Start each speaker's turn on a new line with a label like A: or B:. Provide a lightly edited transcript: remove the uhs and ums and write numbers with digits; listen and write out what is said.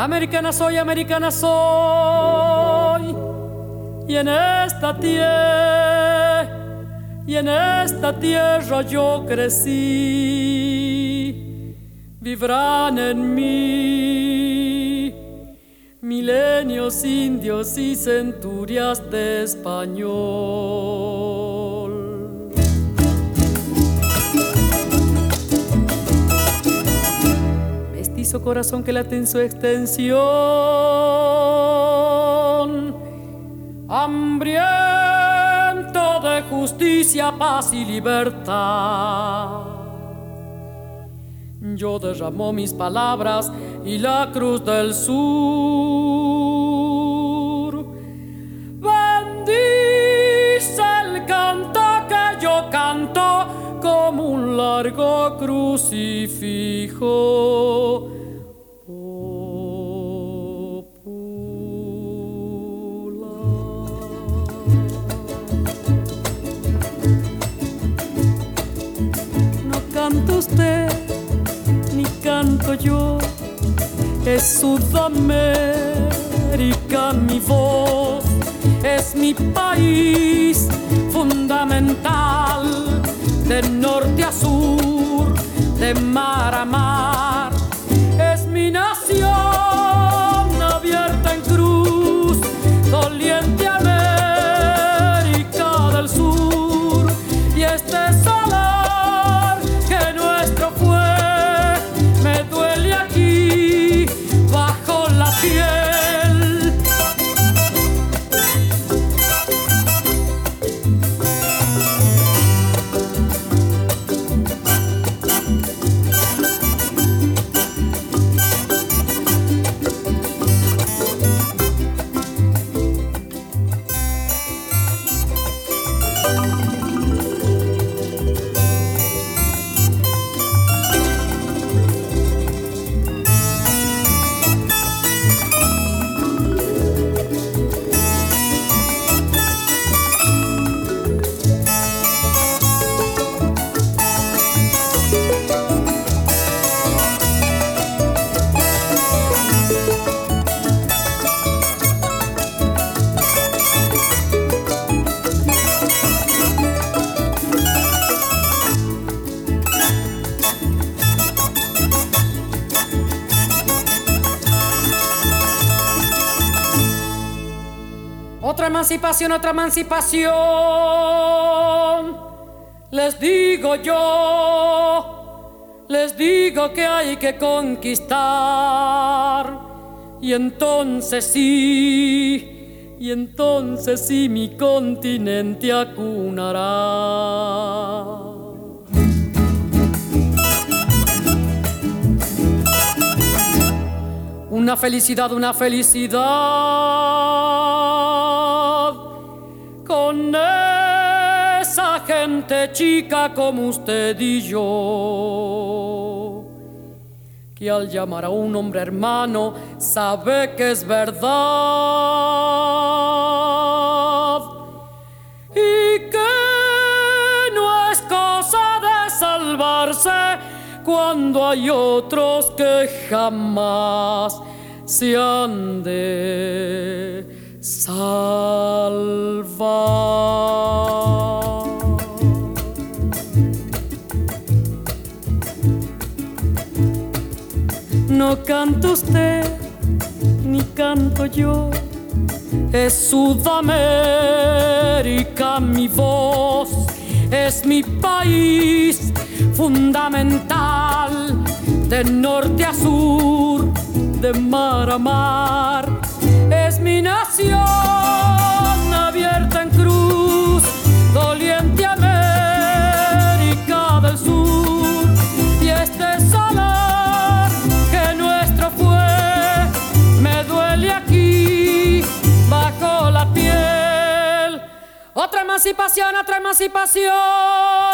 A: americana soy, y en esta tierra yo crecí. Vivrán en mí milenios indios y centurias de español. Mestizo corazón que late en su extensión, hambriento de justicia, paz y libertad. Yo derramo mis palabras y la cruz del sur bendice el canto que yo canto como un largo crucifijo. No canta usted ni canto yo, es Sudamérica mi voz, es mi país fundamental, de norte a sur, de mar a mar, es mi nación abierta en cruz, doliente América del Sur, y este solar que nuestro fue me duele aquí bajo la piel. Otra emancipación, les digo yo, les digo que hay que conquistar, y entonces sí mi continente acunará. Una felicidad con esa gente chica como usted y yo, que al llamar a un hombre hermano sabe que es verdad y que no es cosa de salvarse cuando hay otros que jamás se han de salvar. No canta usted ni canto yo, es Sudamérica mi voz, es mi país fundamental, de norte a sur, de mar a mar, es mi nación abierta en cruz, doliente América del Sur, y este solar que nuestro fue me duele aquí bajo la piel. Otra emancipación.